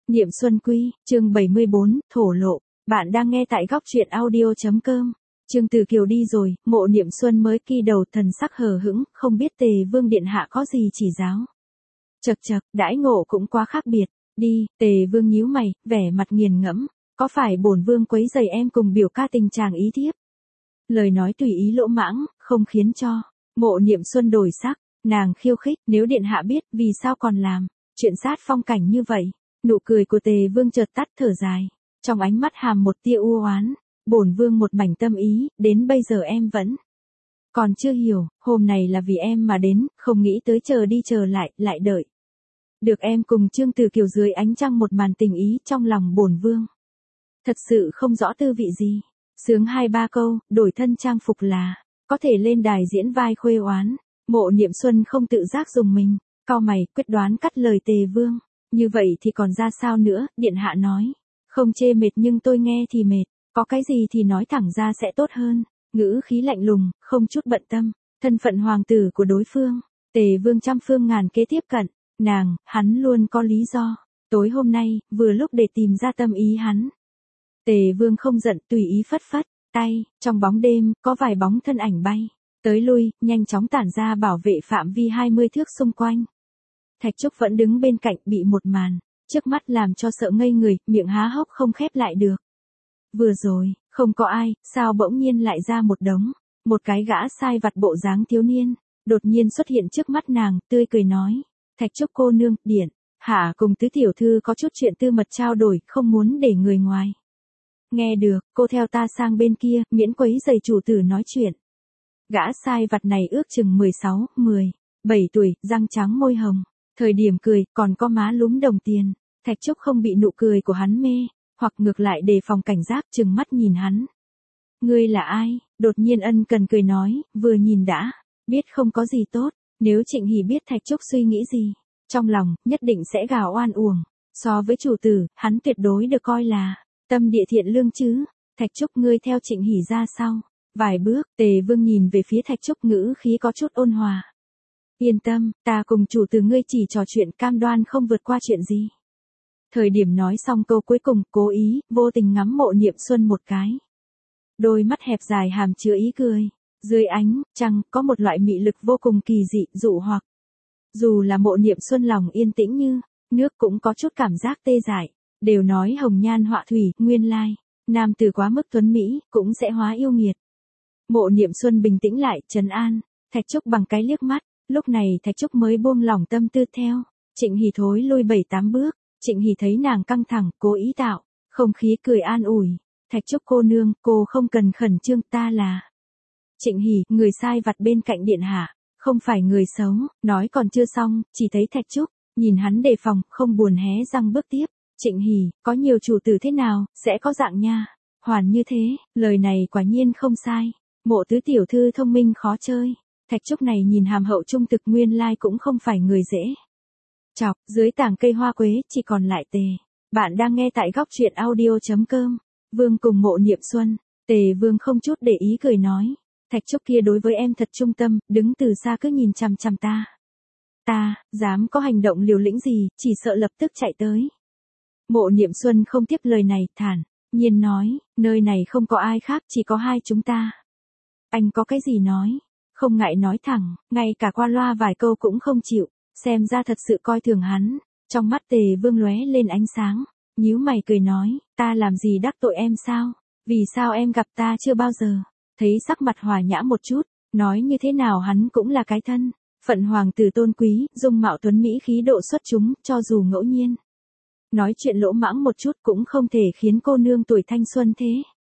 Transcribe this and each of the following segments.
Niệm Xuân Quy, chương 74, thổ lộ. Bạn đang nghe tại góc truyện audio.com. Trương Từ Kiều đi rồi, Mộ Niệm Xuân mới kỳ đầu thần sắc hờ hững, không biết Tề Vương điện hạ có gì chỉ giáo. Chậc chậc, đãi ngộ cũng quá khác biệt. Đi, Tề Vương nhíu mày, vẻ mặt nghiền ngẫm. Có phải bổn vương quấy rầy em cùng biểu ca tình chàng ý thiếp? Lời nói tùy ý lỗ mãng, không khiến cho Mộ Niệm Xuân đổi sắc. Nàng khiêu khích, nếu điện hạ biết, vì sao còn làm chuyện sát phong cảnh như vậy? Nụ cười của Tề Vương chợt tắt, thở dài. Trong ánh mắt hàm một tia u oán. Bổn vương một mảnh tâm ý, đến bây giờ em vẫn còn chưa hiểu, hôm này là vì em mà đến, không nghĩ tới chờ đi chờ lại đợi được em cùng Trương Từ Kiều dưới ánh trăng một màn tình ý trong lòng bổn vương. Thật sự không rõ tư vị gì. Sướng 2-3 câu, đổi thân trang phục là có thể lên đài diễn vai khuê oán. Mộ Niệm Xuân không tự giác dùng mình, cau mày, quyết đoán cắt lời Tề Vương. Như vậy thì còn ra sao nữa, điện hạ nói. Không chê mệt nhưng tôi nghe thì mệt, có cái gì thì nói thẳng ra sẽ tốt hơn. Ngữ khí lạnh lùng, không chút bận tâm, thân phận hoàng tử của đối phương. Tề Vương trăm phương ngàn kế tiếp cận, hắn luôn có lý do. Tối hôm nay, vừa lúc để tìm ra tâm ý hắn. Tề Vương không giận, tùy ý phất phất tay, trong bóng đêm, có vài bóng thân ảnh bay tới lui, nhanh chóng tản ra bảo vệ phạm vi 20 thước xung quanh. Thạch Trúc vẫn đứng bên cạnh, bị một màn trước mắt làm cho sợ ngây người, miệng há hốc không khép lại được. Vừa rồi, không có ai, sao bỗng nhiên lại ra một đống, một cái gã sai vặt bộ dáng thiếu niên, đột nhiên xuất hiện trước mắt nàng, tươi cười nói, Thạch Trúc cô nương, điện hạ cùng tứ tiểu thư có chút chuyện tư mật trao đổi, không muốn để người ngoài nghe được, cô theo ta sang bên kia, miễn quấy rầy chủ tử nói chuyện. Gã sai vặt này ước chừng 17 tuổi, răng trắng môi hồng, thời điểm cười, còn có má lúm đồng tiền. Thạch Trúc không bị nụ cười của hắn mê, hoặc ngược lại đề phòng cảnh giác, trừng mắt nhìn hắn. Ngươi là ai? Đột nhiên ân cần cười nói, vừa nhìn đã biết không có gì tốt. Nếu Trịnh Hỉ biết Thạch Trúc suy nghĩ gì, trong lòng nhất định sẽ gào oan uổng. So với chủ tử, hắn tuyệt đối được coi là tâm địa thiện lương chứ. Thạch Trúc, ngươi theo Trịnh Hỉ ra sau vài bước. Tề Vương nhìn về phía Thạch Trúc, ngữ khí có chút ôn hòa. Yên tâm, ta cùng chủ tử ngươi chỉ trò chuyện, cam đoan không vượt qua chuyện gì. Thời điểm nói xong câu cuối cùng, cố ý, vô tình ngắm Mộ Niệm Xuân một cái. Đôi mắt hẹp dài hàm chứa ý cười. Dưới ánh trăng, có một loại mị lực vô cùng kỳ dị, dụ hoặc. Dù là Mộ Niệm Xuân lòng yên tĩnh như nước cũng có chút cảm giác tê dại. Đều nói hồng nhan họa thủy, nguyên lai, nam tử quá mức tuấn mỹ, cũng sẽ hóa yêu nghiệt. Mộ Niệm Xuân bình tĩnh lại, trấn an Thạch Trúc bằng cái liếc mắt. Lúc này Thạch Trúc mới buông lỏng tâm tư theo Trịnh Hỉ thối lui 7-8 bước. Trịnh Hỉ thấy nàng căng thẳng, cố ý tạo không khí cười an ủi. Thạch Trúc cô nương, cô không cần khẩn trương, ta là Trịnh Hỉ, người sai vặt bên cạnh điện hạ, không phải người xấu. Nói còn chưa xong, chỉ thấy Thạch Trúc nhìn hắn đề phòng, không buồn hé răng bước tiếp. Trịnh Hỉ, có nhiều chủ tử thế nào, sẽ có dạng nha hoàn như thế. Lời này quả nhiên không sai. Mộ tứ tiểu thư thông minh khó chơi. Thạch Trúc này nhìn hàm hậu trung thực, nguyên lai cũng không phải người dễ chọc. Dưới tảng cây hoa quế, chỉ còn lại Tề. Bạn đang nghe tại góc truyện audio.com. Vương cùng Mộ Niệm Xuân. Tề Vương không chút để ý cười nói. Thạch Trúc kia đối với em thật trung tâm, đứng từ xa cứ nhìn chằm chằm ta. Ta, dám có hành động liều lĩnh gì, chỉ sợ lập tức chạy tới. Mộ Niệm Xuân không tiếp lời này, thản nhiên nói, nơi này không có ai khác, chỉ có hai chúng ta. Anh có cái gì nói? Không ngại nói thẳng, ngay cả qua loa vài câu cũng không chịu, xem ra thật sự coi thường hắn. Trong mắt Tề Vương lóe lên ánh sáng, nhíu mày cười nói, ta làm gì đắc tội em sao? Vì sao em gặp ta chưa bao giờ? Thấy sắc mặt hòa nhã một chút, nói như thế nào hắn cũng là cái thân phận hoàng tử tôn quý, dung mạo tuấn mỹ, khí độ xuất chúng, cho dù ngẫu nhiên nói chuyện lỗ mãng một chút cũng không thể khiến cô nương tuổi thanh xuân thế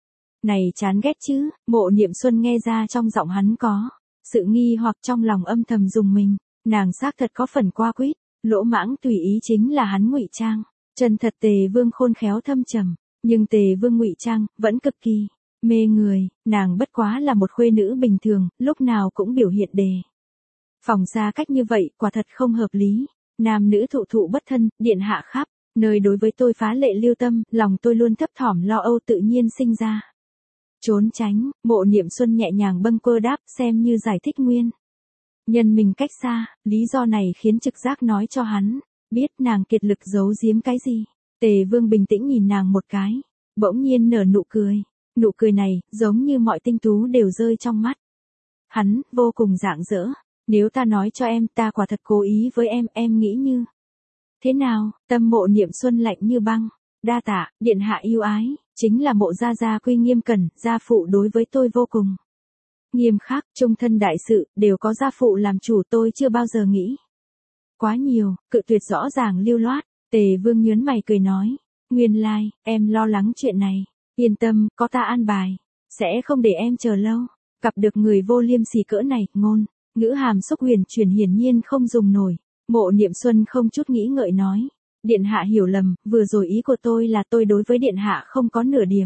này chán ghét chứ. Mộ Niệm Xuân nghe ra trong giọng hắn có sự nghi hoặc, trong lòng âm thầm dùng mình. Nàng xác thật có phần qua quýt, lỗ mãng tùy ý chính là hắn ngụy trang. Chân thật Tề Vương khôn khéo thâm trầm, nhưng Tề Vương ngụy trang vẫn cực kỳ mê người. Nàng bất quá là một khuê nữ bình thường, lúc nào cũng biểu hiện đề phòng xa cách như vậy, quả thật không hợp lý. Nam nữ thụ thụ bất thân, điện hạ khắp nơi đối với tôi phá lệ lưu tâm, lòng tôi luôn thấp thỏm lo âu tự nhiên sinh ra trốn tránh. Mộ Niệm Xuân nhẹ nhàng bâng quơ đáp, xem như giải thích nguyên nhân mình cách xa. Lý do này khiến trực giác nói cho hắn biết nàng kiệt lực giấu giếm cái gì. Tề Vương bình tĩnh nhìn nàng một cái, bỗng nhiên nở nụ cười. Nụ cười này, giống như mọi tinh tú đều rơi trong mắt. Hắn, vô cùng rạng rỡ. Nếu ta nói cho em, ta quả thật cố ý với em nghĩ như. Thế nào, tâm Mộ Niệm Xuân lạnh như băng. Đa tạ, điện hạ yêu ái, chính là Mộ gia gia quy nghiêm cẩn, gia phụ đối với tôi vô cùng nghiêm khắc, trung thân đại sự, đều có gia phụ làm chủ, tôi chưa bao giờ nghĩ quá nhiều, cự tuyệt rõ ràng lưu loát. Tề Vương nhớn mày cười nói, nguyên lai, em lo lắng chuyện này, yên tâm, có ta an bài, sẽ không để em chờ lâu. Gặp được người vô liêm sỉ cỡ này, ngôn ngữ hàm xúc huyền chuyển hiển nhiên không dùng nổi. Mộ Niệm Xuân không chút nghĩ ngợi nói, điện hạ hiểu lầm, vừa rồi ý của tôi là tôi đối với điện hạ không có nửa điểm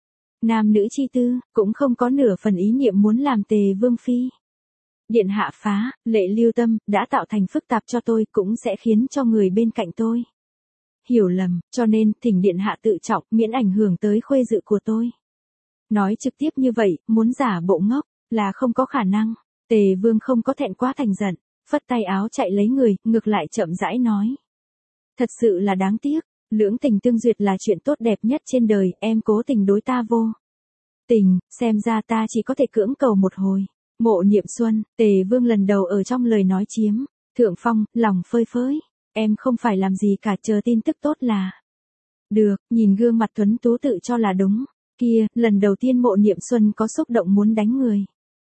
nam nữ chi tư, cũng không có nửa phần ý niệm muốn làm Tề Vương phi. Điện hạ phá lệ lưu tâm, đã tạo thành phức tạp cho tôi, cũng sẽ khiến cho người bên cạnh tôi hiểu lầm, cho nên thỉnh điện hạ tự trọng, miễn ảnh hưởng tới khuê dự của tôi. Nói trực tiếp như vậy, muốn giả bộ ngốc là không có khả năng. Tề Vương không có thẹn quá thành giận, phất tay áo chạy lấy người, ngược lại chậm rãi nói, thật sự là đáng tiếc, lưỡng tình tương duyệt là chuyện tốt đẹp nhất trên đời, em cố tình đối ta vô tình, xem ra ta chỉ có thể cưỡng cầu một hồi. Mộ Niệm Xuân, Tề Vương lần đầu ở trong lời nói chiếm thượng phong, lòng phơi phới, em không phải làm gì cả, chờ tin tức tốt là được. Nhìn gương mặt tuấn tú tự cho là đúng kia, lần đầu tiên Mộ Niệm Xuân có xúc động muốn đánh người.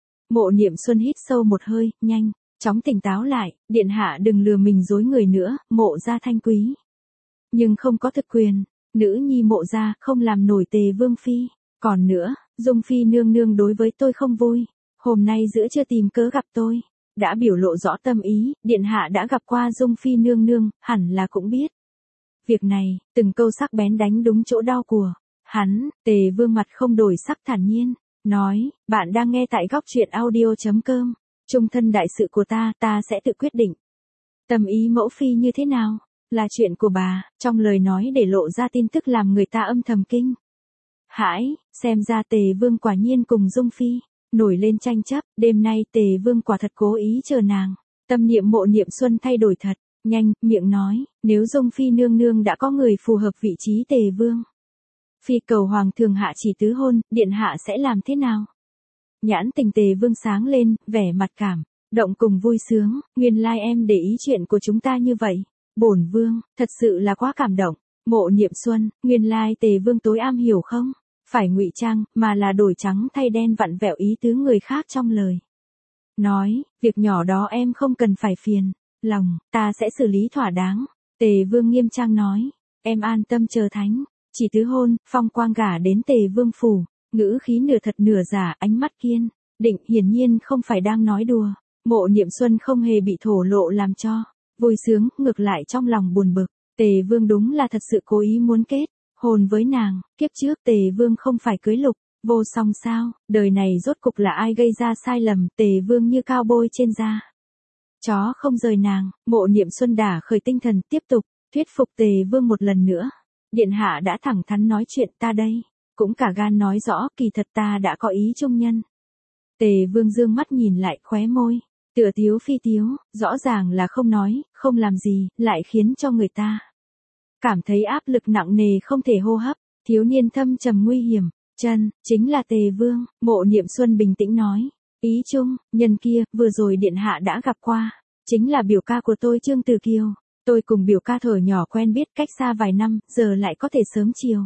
Mộ Niệm Xuân hít sâu một hơi, nhanh chóng tỉnh táo lại, điện hạ đừng lừa mình dối người nữa, Mộ gia thanh quý nhưng không có thực quyền, nữ nhi Mộ gia không làm nổi Tề Vương phi. Còn nữa, Dung phi nương nương đối với tôi không vui, hôm nay giữa trưa tìm cớ gặp tôi, đã biểu lộ rõ tâm ý, điện hạ đã gặp qua Dung phi nương nương, hẳn là cũng biết việc này. Từng câu sắc bén đánh đúng chỗ đau của hắn. Tề Vương mặt không đổi sắc thản nhiên nói, bạn đang nghe tại góc truyện audio.com, trung thân đại sự của ta sẽ tự quyết định. Tâm ý mẫu phi như thế nào, là chuyện của bà. Trong lời nói để lộ ra tin tức làm người ta âm thầm kinh hãi, xem ra Tề Vương quả nhiên cùng Dung phi nổi lên tranh chấp. Đêm nay Tề Vương quả thật cố ý chờ nàng. Tâm niệm Mộ Niệm Xuân thay đổi thật nhanh, miệng nói, nếu Dung phi nương nương đã có người phù hợp vị trí Tề Vương phi cầu hoàng thượng hạ chỉ tứ hôn, điện hạ sẽ làm thế nào? Nhãn tình Tề Vương sáng lên, vẻ mặt cảm động cùng vui sướng, nguyên lai em để ý chuyện của chúng ta như vậy. Bổn vương thật sự là quá cảm động. Mộ Niệm Xuân, nguyên lai Tề Vương tối am hiểu không phải ngụy trang, mà là đổi trắng thay đen, vặn vẹo ý tứ người khác trong lời nói. Việc nhỏ đó em không cần phải phiền lòng, ta sẽ xử lý thỏa đáng. Tề Vương nghiêm trang nói, em an tâm chờ thánh chỉ tứ hôn, phong quang gả đến Tề Vương phủ. Ngữ khí nửa thật nửa giả, ánh mắt kiên định, hiển nhiên không phải đang nói đùa. Mộ Niệm Xuân không hề bị thổ lộ làm cho vui sướng, ngược lại trong lòng buồn bực. Tề Vương đúng là thật sự cố ý muốn kết hôn với nàng. Kiếp trước Tề Vương không phải cưới Lục Vô Song sao? Đời này rốt cục là ai gây ra sai lầm? Tề Vương như cao bôi trên da chó không rời nàng. Mộ Niệm Xuân đả khởi tinh thần, tiếp tục thuyết phục Tề Vương một lần nữa. Điện hạ đã thẳng thắn nói chuyện, ta đây cũng cả gan nói rõ, kỳ thật ta đã có ý trung nhân. Tề Vương dương mắt nhìn lại, khóe môi tựa tiếu phi tiếu, rõ ràng là không nói, không làm gì, lại khiến cho người ta cảm thấy áp lực nặng nề không thể hô hấp. Thiếu niên thâm trầm nguy hiểm, chân chính là Tề Vương. Mộ Niệm Xuân bình tĩnh nói, ý chung, nhân kia, vừa rồi điện hạ đã gặp qua, chính là biểu ca của tôi Trương Từ Kiều. Tôi cùng biểu ca thuở nhỏ quen biết, cách xa vài năm, giờ lại có thể sớm chiều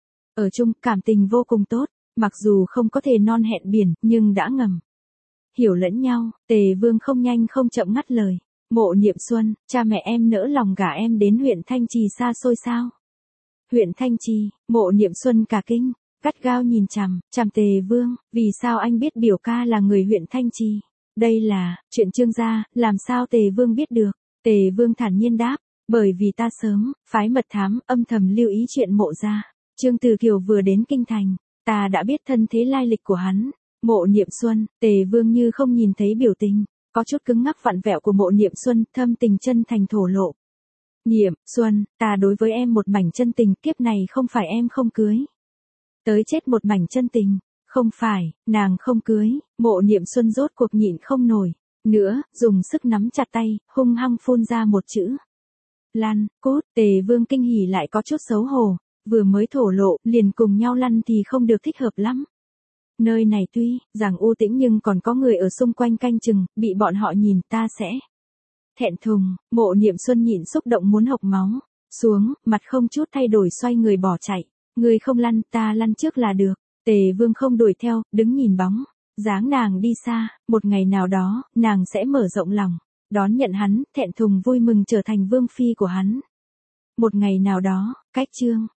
ở chung, cảm tình vô cùng tốt. Mặc dù không có thể non hẹn biển, nhưng đã ngầm hiểu lẫn nhau. Tề Vương không nhanh không chậm ngắt lời, Mộ Niệm Xuân, cha mẹ em nỡ lòng gả em đến huyện Thanh Trì xa xôi sao? Huyện Thanh Trì? Mộ Niệm Xuân cả kinh, gắt gao nhìn chằm Tề Vương, vì sao anh biết biểu ca là người huyện Thanh Trì? Đây là chuyện Trương gia, làm sao Tề Vương biết được? Tề Vương thản nhiên đáp, bởi vì ta sớm phái mật thám, âm thầm lưu ý chuyện Mộ gia. Trương Từ Kiều vừa đến kinh thành, ta đã biết thân thế lai lịch của hắn. Mộ Niệm Xuân, Tề Vương như không nhìn thấy biểu tình có chút cứng ngắc vặn vẹo của Mộ Niệm Xuân, thâm tình chân thành thổ lộ. Niệm Xuân, ta đối với em một mảnh chân tình, kiếp này không phải em không cưới, tới chết một mảnh chân tình. Không phải, nàng không cưới. Mộ Niệm Xuân rốt cuộc nhịn không nổi nữa, dùng sức nắm chặt tay, hung hăng phun ra một chữ Lăn, cút, Tề Vương kinh hỉ lại có chút xấu hổ, vừa mới thổ lộ, liền cùng nhau lăn thì không được thích hợp lắm. Nơi này tuy rằng u tĩnh nhưng còn có người ở xung quanh canh chừng, bị bọn họ nhìn ta sẽ thẹn thùng. Mộ Niệm Xuân nhịn xúc động muốn hộc máu, xuống, mặt không chút thay đổi xoay người bỏ chạy. Người không lăn, ta lăn trước là được. Tề Vương không đuổi theo, đứng nhìn bóng dáng nàng đi xa. Một ngày nào đó, nàng sẽ mở rộng lòng, đón nhận hắn, thẹn thùng vui mừng trở thành vương phi của hắn. Một ngày nào đó, cách chương